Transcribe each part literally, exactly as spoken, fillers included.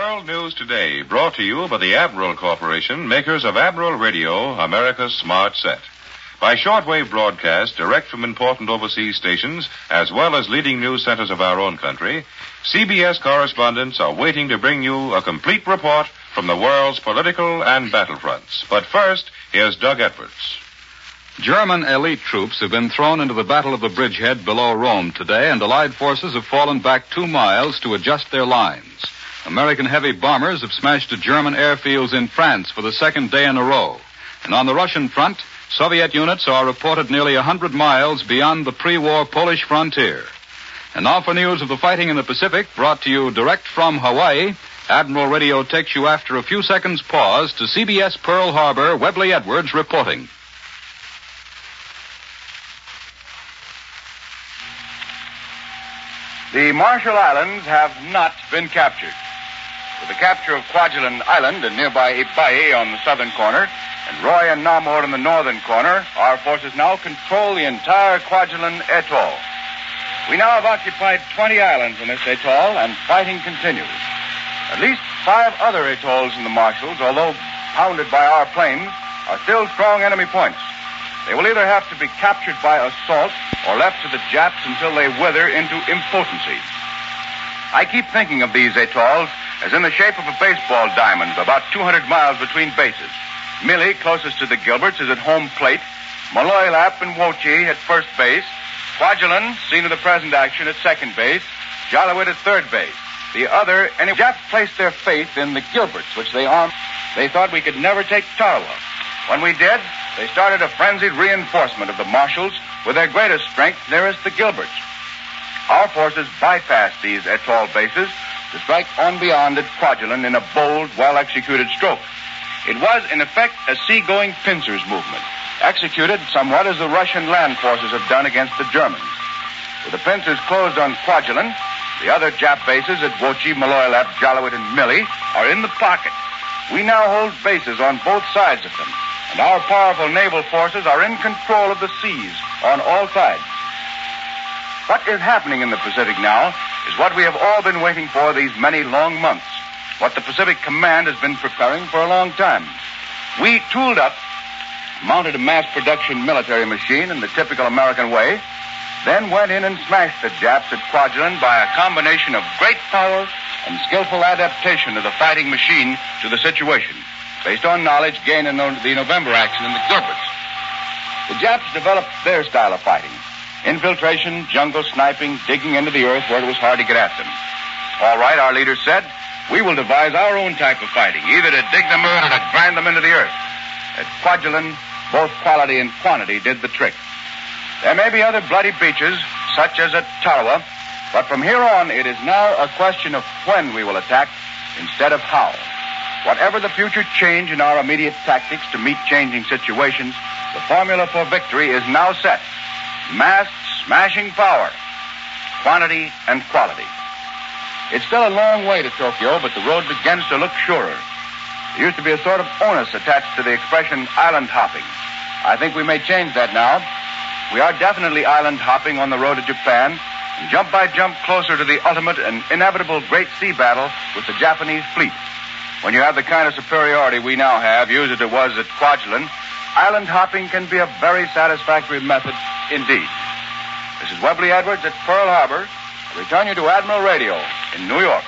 World News Today, brought to you by the Admiral Corporation, makers of Admiral Radio, America's smart set. By shortwave broadcast direct from important overseas stations, as well as leading news centers of our own country, C B S correspondents are waiting to bring you a complete report from the world's political and battlefronts. But first, here's Doug Edwards. German elite troops have been thrown into the Battle of the Bridgehead below Rome today, and Allied forces have fallen back two miles to adjust their lines. American heavy bombers have smashed the German airfields in France for the second day in a row. And on the Russian front, Soviet units are reported nearly one hundred miles beyond the pre-war Polish frontier. And now for news of the fighting in the Pacific, brought to you direct from Hawaii. Admiral Radio takes you after a few seconds' pause to C B S Pearl Harbor, Webley Edwards reporting. The Marshall Islands have not been captured. With the capture of Kwajalein Island and nearby Ipai on the southern corner, and Roy and Namor in the northern corner, our forces now control the entire Kwajalein Atoll. We now have occupied twenty islands in this atoll, and fighting continues. At least five other atolls in the Marshalls, although pounded by our planes, are still strong enemy points. They will either have to be captured by assault or left to the Japs until they wither into impotency. I keep thinking of these atolls as in the shape of a baseball diamond, about two hundred miles between bases. Mili, closest to the Gilberts, is at home plate. Maloelap and Wochi at first base. Kwajalein, scene of the present action, at second base. Jalawit at third base. The other, any Japs placed their faith in the Gilberts, which they armed. They thought we could never take Tarawa. When we did, they started a frenzied reinforcement of the Marshalls with their greatest strength nearest the Gilberts. Our forces bypassed these atoll bases to strike on beyond at Kwajalein in a bold, well-executed stroke. It was, in effect, a sea-going pincers movement, executed somewhat as the Russian land forces have done against the Germans. With the pincers closed on Kwajalein, the other Jap bases at Wochi, Maloelap, Jalawit, and Mili are in the pocket. We now hold bases on both sides of them, and our powerful naval forces are in control of the seas on all sides. What is happening in the Pacific now is what we have all been waiting for these many long months, what the Pacific Command has been preparing for a long time. We tooled up, mounted a mass-production military machine in the typical American way, then went in and smashed the Japs at Kwajalein by a combination of great power and skillful adaptation of the fighting machine to the situation, based on knowledge gained in the November action in the Gilberts. The Japs developed their style of fighting. Infiltration, jungle sniping, digging into the earth where it was hard to get at them. All right, our leader said, we will devise our own type of fighting, either to dig them in or to grind them into the earth. At Kwajalein, both quality and quantity did the trick. There may be other bloody beaches, such as at Tarawa, but from here on, it is now a question of when we will attack instead of how. Whatever the future change in our immediate tactics to meet changing situations, the formula for victory is now set. Mass smashing power, quantity and quality. It's still a long way to Tokyo, but the road begins to look surer. There used to be a sort of onus attached to the expression island hopping. I think we may change that now. We are definitely island hopping on the road to Japan, and jump by jump closer to the ultimate and inevitable great sea battle with the Japanese fleet. When you have the kind of superiority we now have, used as it was at Kwajalein, island hopping can be a very satisfactory method indeed. This is Webley Edwards at Pearl Harbor. I return you to Admiral Radio in New York.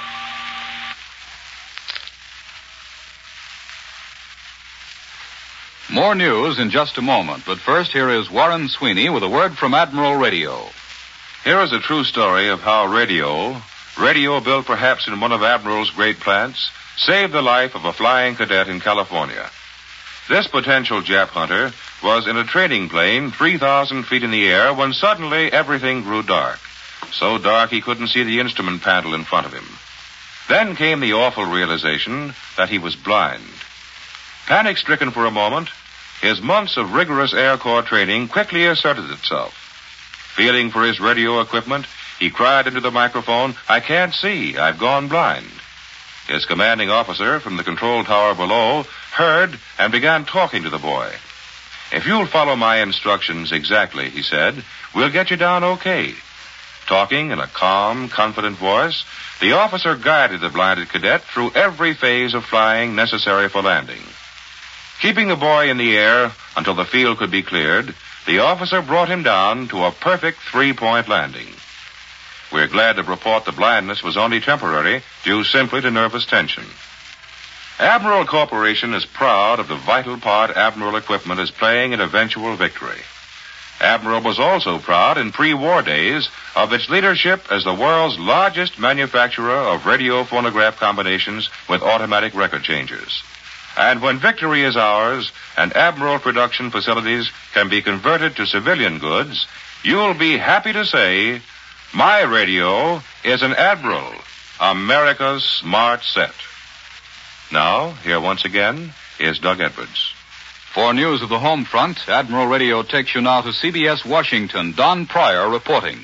More news in just a moment, but first here is Warren Sweeney with a word from Admiral Radio. Here is a true story of how radio, radio built perhaps in one of Admiral's great plants, saved the life of a flying cadet in California. This potential Jap hunter was in a training plane three thousand feet in the air when suddenly everything grew dark. So dark he couldn't see the instrument panel in front of him. Then came the awful realization that he was blind. Panic-stricken for a moment, his months of rigorous Air Corps training quickly asserted itself. Feeling for his radio equipment, he cried into the microphone, "I can't see. I've gone blind." His commanding officer from the control tower below heard and began talking to the boy. "If you'll follow my instructions exactly," he said, "we'll get you down okay." Talking in a calm, confident voice, the officer guided the blinded cadet through every phase of flying necessary for landing. Keeping the boy in the air until the field could be cleared, the officer brought him down to a perfect three-point landing. We're glad to report the blindness was only temporary, due simply to nervous tension. Admiral Corporation is proud of the vital part Admiral equipment is playing in eventual victory. Admiral was also proud in pre-war days of its leadership as the world's largest manufacturer of radio phonograph combinations with automatic record changers. And when victory is ours and Admiral production facilities can be converted to civilian goods, you'll be happy to say, my radio is an Admiral, America's smart set. Now, here once again is Doug Edwards. For news of the home front, Admiral Radio takes you now to C B S Washington. Don Pryor reporting.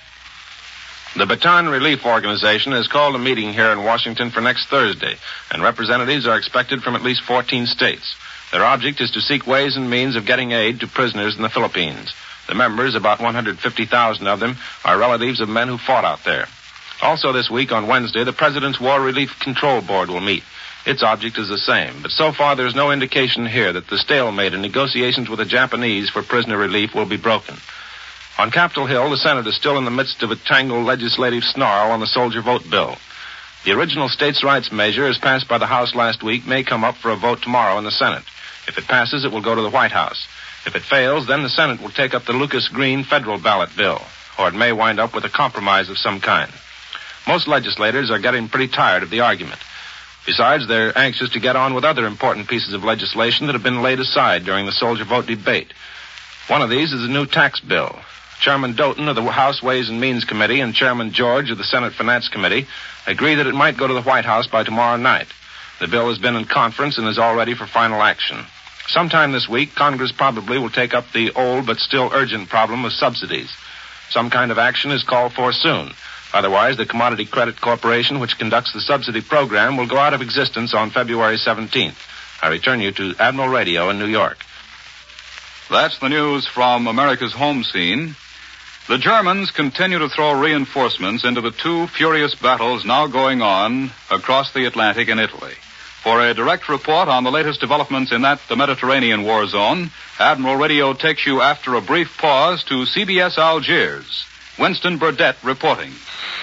The Bataan Relief Organization has called a meeting here in Washington for next Thursday, and representatives are expected from at least fourteen states. Their object is to seek ways and means of getting aid to prisoners in the Philippines. The members, about one hundred fifty thousand of them, are relatives of men who fought out there. Also this week, on Wednesday, the President's War Relief Control Board will meet. Its object is the same, but so far there's no indication here that the stalemate in negotiations with the Japanese for prisoner relief will be broken. On Capitol Hill, the Senate is still in the midst of a tangled legislative snarl on the soldier vote bill. The original states' rights measure, as passed by the House last week, may come up for a vote tomorrow in the Senate. If it passes, it will go to the White House. If it fails, then the Senate will take up the Lucas Green federal ballot bill, or it may wind up with a compromise of some kind. Most legislators are getting pretty tired of the argument. Besides, they're anxious to get on with other important pieces of legislation that have been laid aside during the soldier vote debate. One of these is a new tax bill. Chairman Doughton of the House Ways and Means Committee and Chairman George of the Senate Finance Committee agree that it might go to the White House by tomorrow night. The bill has been in conference and is all ready for final action. Sometime this week, Congress probably will take up the old but still urgent problem of subsidies. Some kind of action is called for soon. Otherwise, the Commodity Credit Corporation, which conducts the subsidy program, will go out of existence on February seventeenth. I return you to Admiral Radio in New York. That's the news from America's home scene. The Germans continue to throw reinforcements into the two furious battles now going on across the Atlantic in Italy. For a direct report on the latest developments in that, the Mediterranean war zone, Admiral Radio takes you after a brief pause to C B S Algiers. Winston Burdett reporting.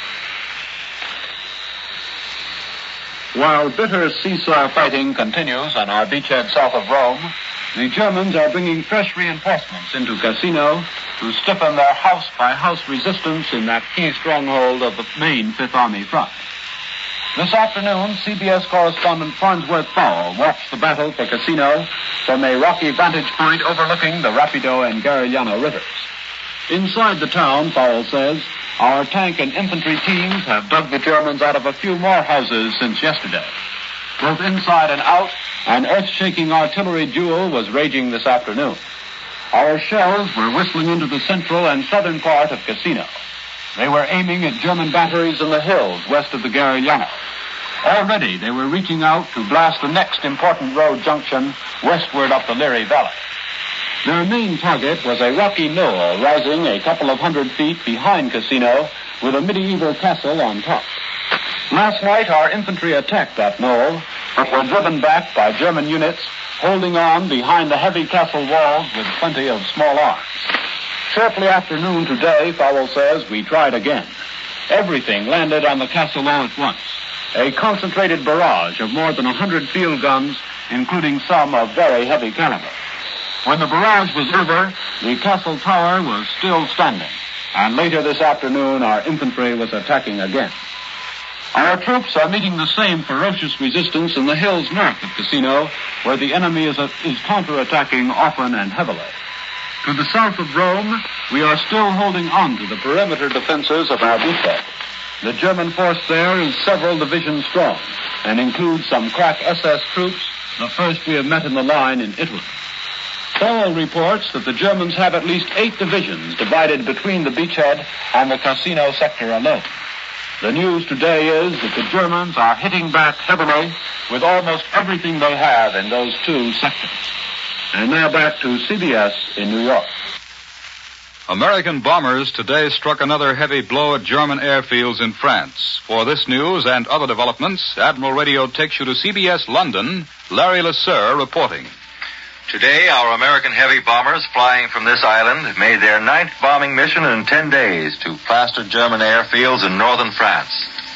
While bitter seesaw fighting continues on our beachhead south of Rome, the Germans are bringing fresh reinforcements into Cassino to stiffen their house-by-house resistance in that key stronghold of the main Fifth Army front. This afternoon, C B S correspondent Farnsworth Fowle watched the battle for Cassino from a rocky vantage point overlooking the Rapido and Garigliano rivers. Inside the town, Fowle says, our tank and infantry teams have dug the Germans out of a few more houses since yesterday. Both inside and out, an earth-shaking artillery duel was raging this afternoon. Our shells were whistling into the central and southern part of Cassino. They were aiming at German batteries in the hills west of the Garigliano. Already they were reaching out to blast the next important road junction westward up the Liri Valley. Their main target was a rocky knoll rising a couple of hundred feet behind Cassino with a medieval castle on top. Last night our infantry attacked that knoll, but were driven back by German units holding on behind the heavy castle walls with plenty of small arms. Shortly after noon today, Fowle says, we tried again. Everything landed on the castle all at once. A concentrated barrage of more than a hundred field guns, including some of very heavy caliber. When the barrage was over, the castle tower was still standing, and later this afternoon our infantry was attacking again. Our troops are meeting the same ferocious resistance in the hills north of Cassino, where the enemy is, a, is counterattacking often and heavily. To the south of Rome, we are still holding on to the perimeter defenses of our beachhead. The German force there is several divisions strong, and includes some crack S S troops, the first we have met in the line in Italy. Fowle reports that the Germans have at least eight divisions divided between the beachhead and the Cassino sector alone. The news today is that the Germans are hitting back heavily with almost everything they have in those two sectors. And now back to C B S in New York. American bombers today struck another heavy blow at German airfields in France. For this news and other developments, Admiral Radio takes you to C B S London. Larry LeSueur reporting. Today, our American heavy bombers flying from this island made their ninth bombing mission in ten days to plaster German airfields in northern France.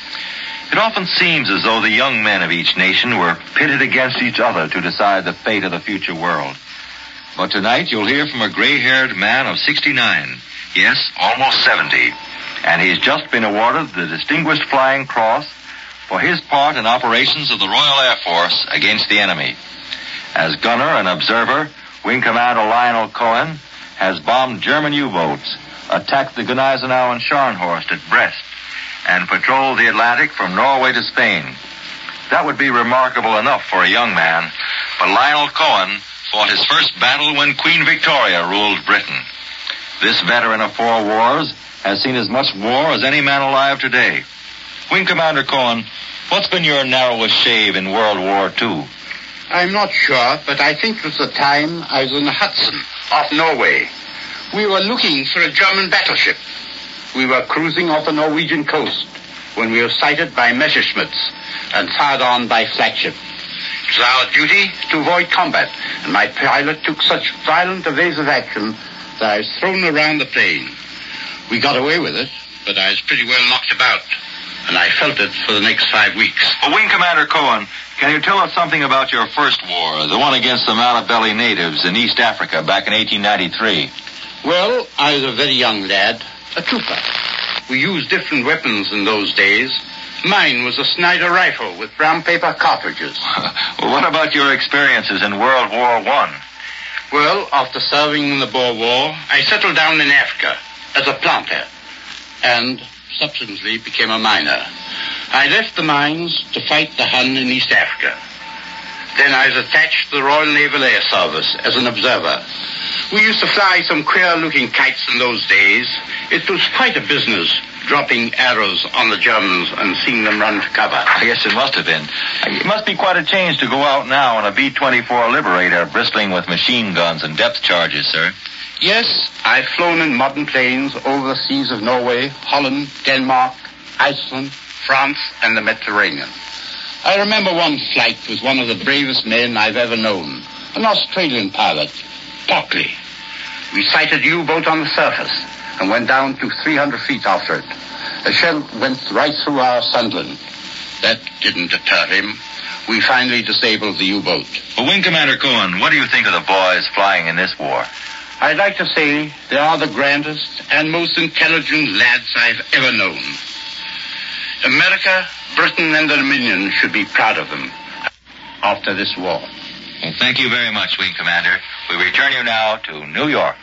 It often seems as though the young men of each nation were pitted against each other to decide the fate of the future world. But tonight you'll hear from a gray-haired man of sixty-nine. Yes, almost seventy. And he's just been awarded the Distinguished Flying Cross for his part in operations of the Royal Air Force against the enemy. As gunner and observer, Wing Commander Lionel Cohen has bombed German U-boats, attacked the Gneisenau and Scharnhorst at Brest, and patrolled the Atlantic from Norway to Spain. That would be remarkable enough for a young man, but Lionel Cohen fought his first battle when Queen Victoria ruled Britain. This veteran of four wars has seen as much war as any man alive today. Wing Commander Cohen, what's been your narrowest shave in World War Two? I'm not sure, but I think it was the time I was in the Hudson, off Norway. We were looking for a German battleship. We were cruising off the Norwegian coast when we were sighted by Messerschmitts and fired on by flagship. It was our duty to avoid combat, and my pilot took such violent evasive action that I was thrown around the plane. We got away with it, but I was pretty well knocked about, and I felt it for the next five weeks. Well, Wing Commander Cohen, can you tell us something about your first war, the one against the Malabeli natives in East Africa back in eighteen ninety-three? Well, I was a very young lad, a trooper. We used different weapons in those days. Mine was a Snyder rifle with brown paper cartridges. Well, what about your experiences in World War One? Well, after serving in the Boer War, I settled down in Africa as a planter and subsequently became a miner. I left the mines to fight the Hun in East Africa. Then I was attached to the Royal Naval Air Service as an observer. We used to fly some queer-looking kites in those days. It was quite a business, dropping arrows on the Germans and seeing them run for cover. I guess it must have been. It must be quite a change to go out now on a B twenty-four Liberator bristling with machine guns and depth charges, sir. Yes, I've flown in modern planes over the seas of Norway, Holland, Denmark, Iceland, France, and the Mediterranean. I remember one flight with one of the bravest men I've ever known, an Australian pilot, Pockley. We sighted a U-boat on the surface and went down to three hundred feet after it. A shell went right through our Sunderland. That didn't deter him. We finally disabled the U-boat. Well, Wing Commander Cohen, what do you think of the boys flying in this war? I'd like to say they are the grandest and most intelligent lads I've ever known. America, Britain, and the Dominion should be proud of them after this war. Well, thank you very much, Wing Commander. We return you now to New York.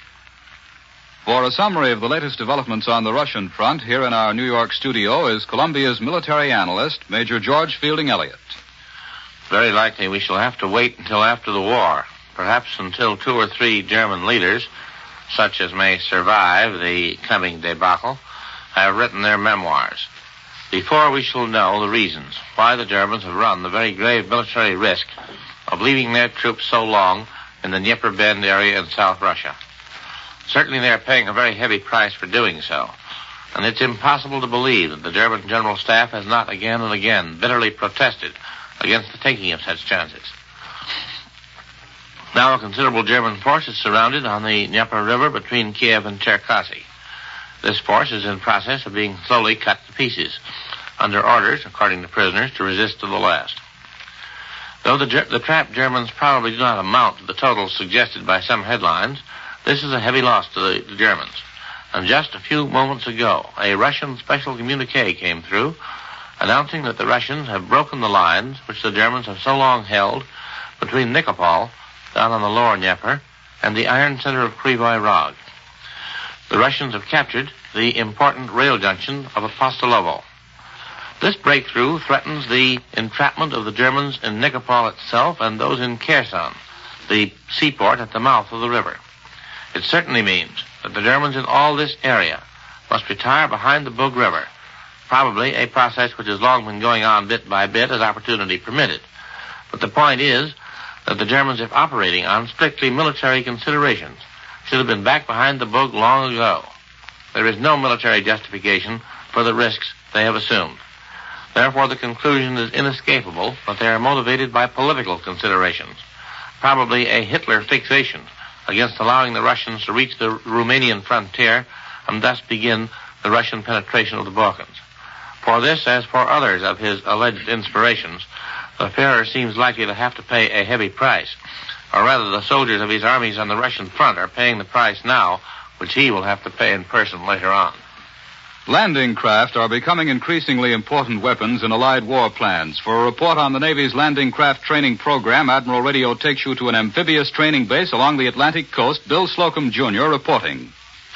For a summary of the latest developments on the Russian front, here in our New York studio is Columbia's military analyst, Major George Fielding Elliott. Very likely we shall have to wait until after the war, perhaps until two or three German leaders, such as may survive the coming debacle, have written their memoirs. Before we shall know the reasons why the Germans have run the very grave military risk of leaving their troops so long in the Dnieper Bend area in South Russia. Certainly they are paying a very heavy price for doing so, and it's impossible to believe that the German General Staff has not again and again bitterly protested against the taking of such chances. Now a considerable German force is surrounded on the Dnieper River between Kiev and Cherkasy. This force is in process of being slowly cut to pieces, under orders, according to prisoners, to resist to the last. Though the, the trapped Germans probably do not amount to the total suggested by some headlines, this is a heavy loss to the, the Germans. And just a few moments ago, a Russian special communique came through announcing that the Russians have broken the lines which the Germans have so long held between Nikopol, down on the lower Dnieper, and the iron center of Krivoy Rog. The Russians have captured the important rail junction of Apostolovo. This breakthrough threatens the entrapment of the Germans in Nikopol itself and those in Kherson, the seaport at the mouth of the river. It certainly means that the Germans in all this area must retire behind the Bug River, probably a process which has long been going on bit by bit as opportunity permitted. But the point is that the Germans, if operating on strictly military considerations, should have been back behind the boat long ago. There is no military justification for the risks they have assumed. Therefore, the conclusion is inescapable that they are motivated by political considerations, probably a Hitler fixation against allowing the Russians to reach the Romanian frontier and thus begin the Russian penetration of the Balkans. For this, as for others of his alleged inspirations, the Führer seems likely to have to pay a heavy price. Or rather, the soldiers of his armies on the Russian front are paying the price now, which he will have to pay in person later on. Landing craft are becoming increasingly important weapons in Allied war plans. For a report on the Navy's landing craft training program, Admiral Radio takes you to an amphibious training base along the Atlantic coast. Bill Slocum, Junior reporting.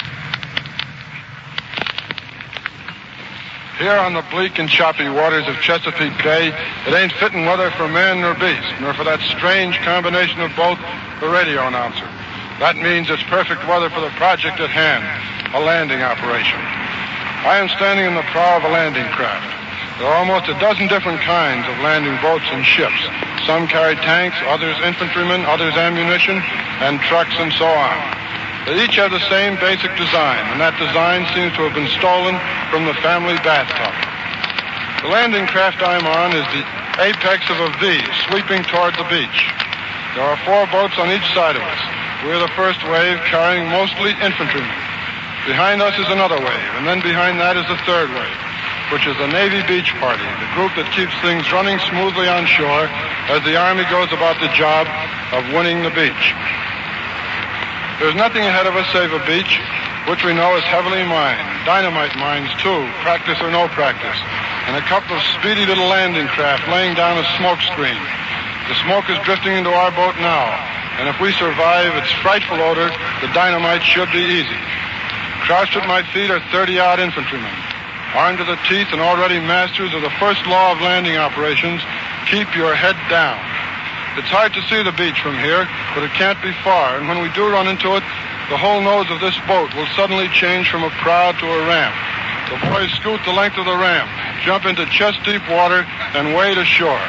Here on the bleak and choppy waters of Chesapeake Bay, it ain't fitting weather for man nor beast, nor for that strange combination of both, the radio announcer. That means it's perfect weather for the project at hand, a landing operation. I am standing in the prow of a landing craft. There are almost a dozen different kinds of landing boats and ships. Some carry tanks, others infantrymen, others ammunition, and trucks and so on. They each have the same basic design, and that design seems to have been stolen from the family bathtub. The landing craft I'm on is the apex of a V, sweeping toward the beach. There are four boats on each side of us. We're the first wave, carrying mostly infantrymen. Behind us is another wave, and then behind that is the third wave, which is the Navy Beach Party, the group that keeps things running smoothly on shore as the Army goes about the job of winning the beach. There's nothing ahead of us save a beach, which we know is heavily mined. Dynamite mines, too, practice or no practice. And a couple of speedy little landing craft laying down a smoke screen. The smoke is drifting into our boat now, and if we survive its frightful odor, the dynamite should be easy. Crouched at my feet are thirty-odd infantrymen, armed to the teeth and already masters of the first law of landing operations, keep your head down. It's hard to see the beach from here, but it can't be far, and when we do run into it, the whole nose of this boat will suddenly change from a prow to a ramp. The boys scoot the length of the ramp, jump into chest-deep water, and wade ashore.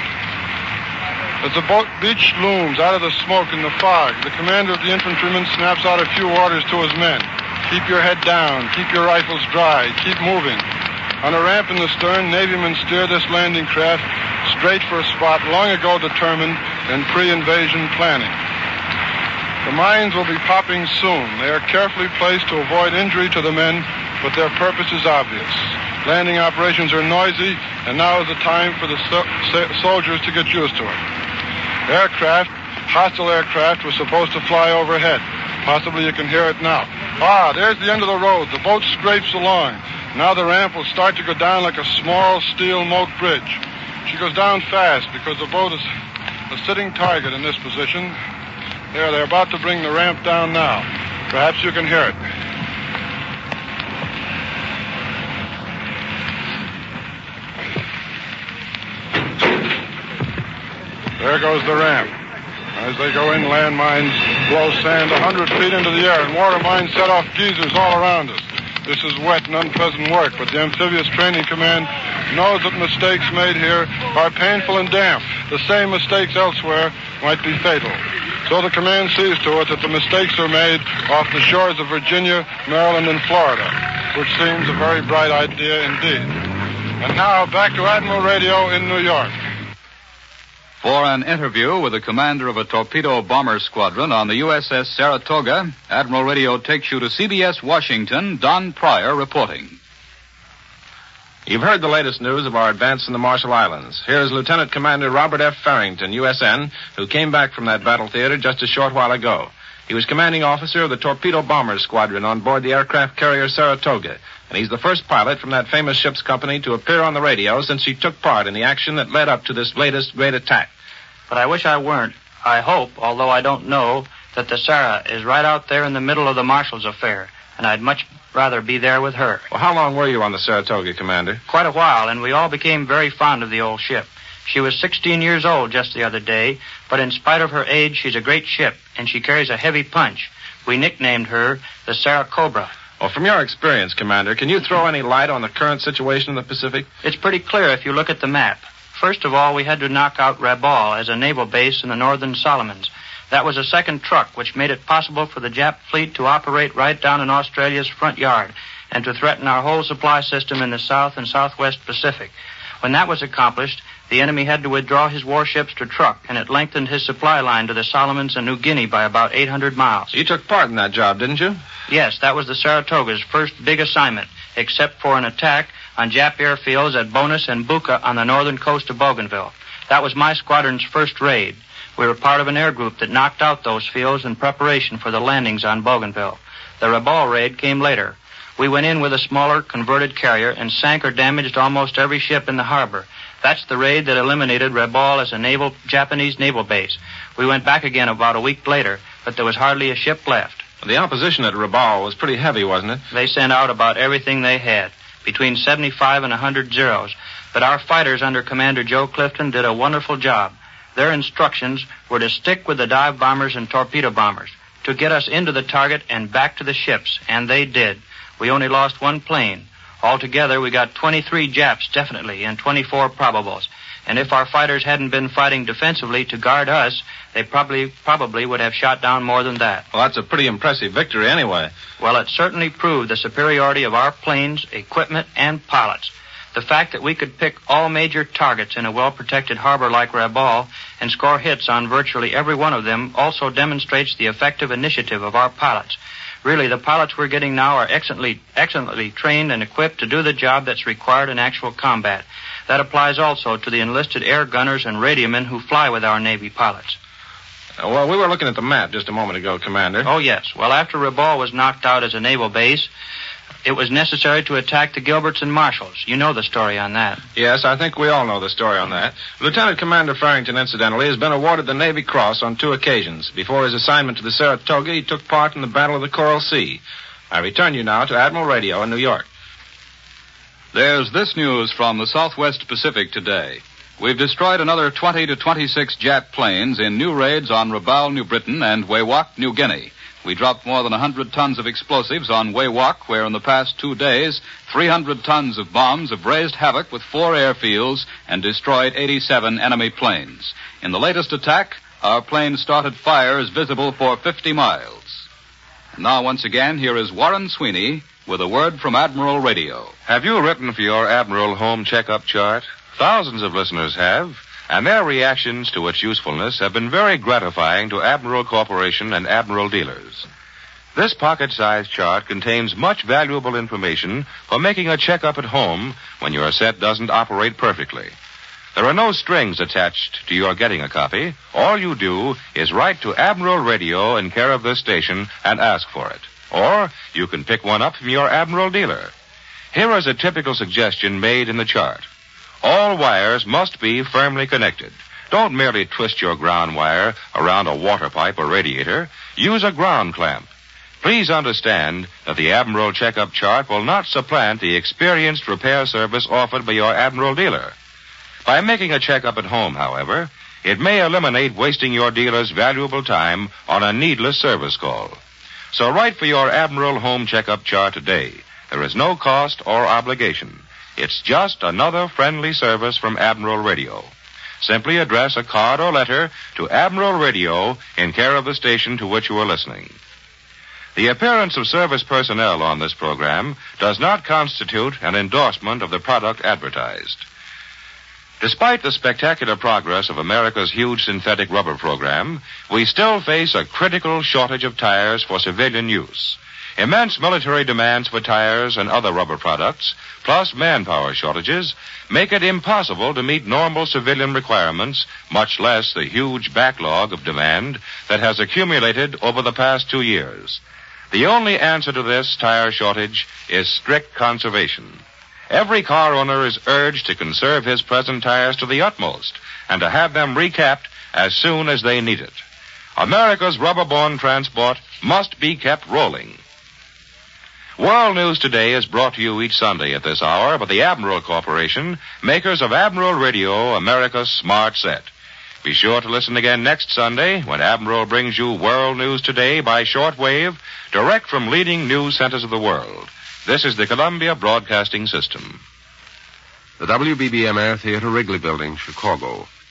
As the boat beach looms out of the smoke and the fog, the commander of the infantrymen snaps out a few orders to his men. Keep your head down, keep your rifles dry, keep moving. On a ramp in the stern, Navymen steer this landing craft straight for a spot long ago determined in pre-invasion planning. The mines will be popping soon. They are carefully placed to avoid injury to the men, but their purpose is obvious. Landing operations are noisy, and now is the time for the so- so- soldiers to get used to it. Aircraft, hostile aircraft, was supposed to fly overhead. Possibly you can hear it now. Ah, there's the end of the road. The boat scrapes along. Now the ramp will start to go down like a small steel moat bridge. She goes down fast because the boat is a sitting target in this position. There, they're about to bring the ramp down now. Perhaps you can hear it. There goes the ramp. As they go in, landmines blow sand a hundred feet into the air, and water mines set off geysers all around us. This is wet and unpleasant work, but the Amphibious Training Command knows that mistakes made here are painful and damp. The same mistakes elsewhere might be fatal. So the command sees to it that the mistakes are made off the shores of Virginia, Maryland, and Florida, which seems a very bright idea indeed. And now back to Admiral Radio in New York. For an interview with the commander of a torpedo bomber squadron on the U S S Saratoga, Admiral Radio takes you to C B S Washington. Don Pryor reporting. You've heard the latest news of our advance in the Marshall Islands. Here's Lieutenant Commander Robert F. Farrington, U S N, who came back from that battle theater just a short while ago. He was commanding officer of the torpedo bomber squadron on board the aircraft carrier Saratoga, and he's the first pilot from that famous ship's company to appear on the radio since he took part in the action that led up to this latest great attack. But I wish I weren't. I hope, although I don't know, that the Sarah is right out there in the middle of the Marshall's affair, and I'd much rather be there with her. Well, how long were you on the Saratoga, Commander? Quite a while, and we all became very fond of the old ship. She was sixteen years old just the other day, but in spite of her age, she's a great ship, and she carries a heavy punch. We nicknamed her the Sarah Cobra. Well, from your experience, Commander, can you throw any light on the current situation in the Pacific? It's pretty clear if you look at the map. First of all, we had to knock out Rabaul as a naval base in the northern Solomons. That was a second truck, which made it possible for the Jap fleet to operate right down in Australia's front yard and to threaten our whole supply system in the South and Southwest Pacific. When that was accomplished, the enemy had to withdraw his warships to Truk, and it lengthened his supply line to the Solomons and New Guinea by about eight hundred miles. You took part in that job, didn't you? Yes, that was the Saratoga's first big assignment, except for an attack on Jap airfields at Bonus and Buka on the northern coast of Bougainville. That was my squadron's first raid. We were part of an air group that knocked out those fields in preparation for the landings on Bougainville. The Rabaul raid came later. We went in with a smaller, converted carrier and sank or damaged almost every ship in the harbor. That's the raid that eliminated Rabaul as a naval Japanese naval base. We went back again about a week later, but there was hardly a ship left. The opposition at Rabaul was pretty heavy, wasn't it? They sent out about everything they had, between seventy-five and one hundred Zeros. But our fighters under Commander Joe Clifton did a wonderful job. Their instructions were to stick with the dive bombers and torpedo bombers, to get us into the target and back to the ships, and they did. We only lost one plane. Altogether, we got twenty-three Japs, definitely, and twenty-four probables. And if our fighters hadn't been fighting defensively to guard us, they probably probably would have shot down more than that. Well, that's a pretty impressive victory anyway. Well, it certainly proved the superiority of our planes, equipment, and pilots. The fact that we could pick all major targets in a well-protected harbor like Rabaul and score hits on virtually every one of them also demonstrates the effective initiative of our pilots. Really, the pilots we're getting now are excellently, excellently trained and equipped to do the job that's required in actual combat. That applies also to the enlisted air gunners and radiomen who fly with our Navy pilots. Uh, well, we were looking at the map just a moment ago, Commander. Oh, yes. Well, after Rabaul was knocked out as a naval base, it was necessary to attack the Gilberts and Marshalls. You know the story on that. Yes, I think we all know the story on that. Lieutenant Commander Farrington, incidentally, has been awarded the Navy Cross on two occasions. Before his assignment to the Saratoga, he took part in the Battle of the Coral Sea. I return you now to Admiral Radio in New York. There's this news from the Southwest Pacific today. We've destroyed another twenty to twenty-six Jap planes in new raids on Rabaul, New Britain, and Wewak, New Guinea. We dropped more than one hundred tons of explosives on Wewak, where in the past two days, three hundred tons of bombs have raised havoc with four airfields and destroyed eighty-seven enemy planes. In the latest attack, our planes started fires visible for fifty miles. And now, once again, here is Warren Sweeney with a word from Admiral Radio. Have you written for your Admiral Home Checkup Chart? Thousands of listeners have, and their reactions to its usefulness have been very gratifying to Admiral Corporation and Admiral dealers. This pocket-sized chart contains much valuable information for making a checkup at home when your set doesn't operate perfectly. There are no strings attached to your getting a copy. All you do is write to Admiral Radio in care of this station and ask for it. Or you can pick one up from your Admiral dealer. Here is a typical suggestion made in the chart. All wires must be firmly connected. Don't merely twist your ground wire around a water pipe or radiator. Use a ground clamp. Please understand that the Admiral Checkup Chart will not supplant the experienced repair service offered by your Admiral dealer. By making a checkup at home, however, it may eliminate wasting your dealer's valuable time on a needless service call. So write for your Admiral Home Checkup Chart today. There is no cost or obligation. It's just another friendly service from Admiral Radio. Simply address a card or letter to Admiral Radio in care of the station to which you are listening. The appearance of service personnel on this program does not constitute an endorsement of the product advertised. Despite the spectacular progress of America's huge synthetic rubber program, we still face a critical shortage of tires for civilian use. Immense military demands for tires and other rubber products, plus manpower shortages, make it impossible to meet normal civilian requirements, much less the huge backlog of demand that has accumulated over the past two years. The only answer to this tire shortage is strict conservation. Every car owner is urged to conserve his present tires to the utmost and to have them recapped as soon as they need it. America's rubber-borne transport must be kept rolling. World News Today is brought to you each Sunday at this hour by the Admiral Corporation, makers of Admiral Radio, America's smart set. Be sure to listen again next Sunday when Admiral brings you World News Today by shortwave, direct from leading news centers of the world. This is the Columbia Broadcasting System. The W B B M Air Theater, Wrigley Building, Chicago.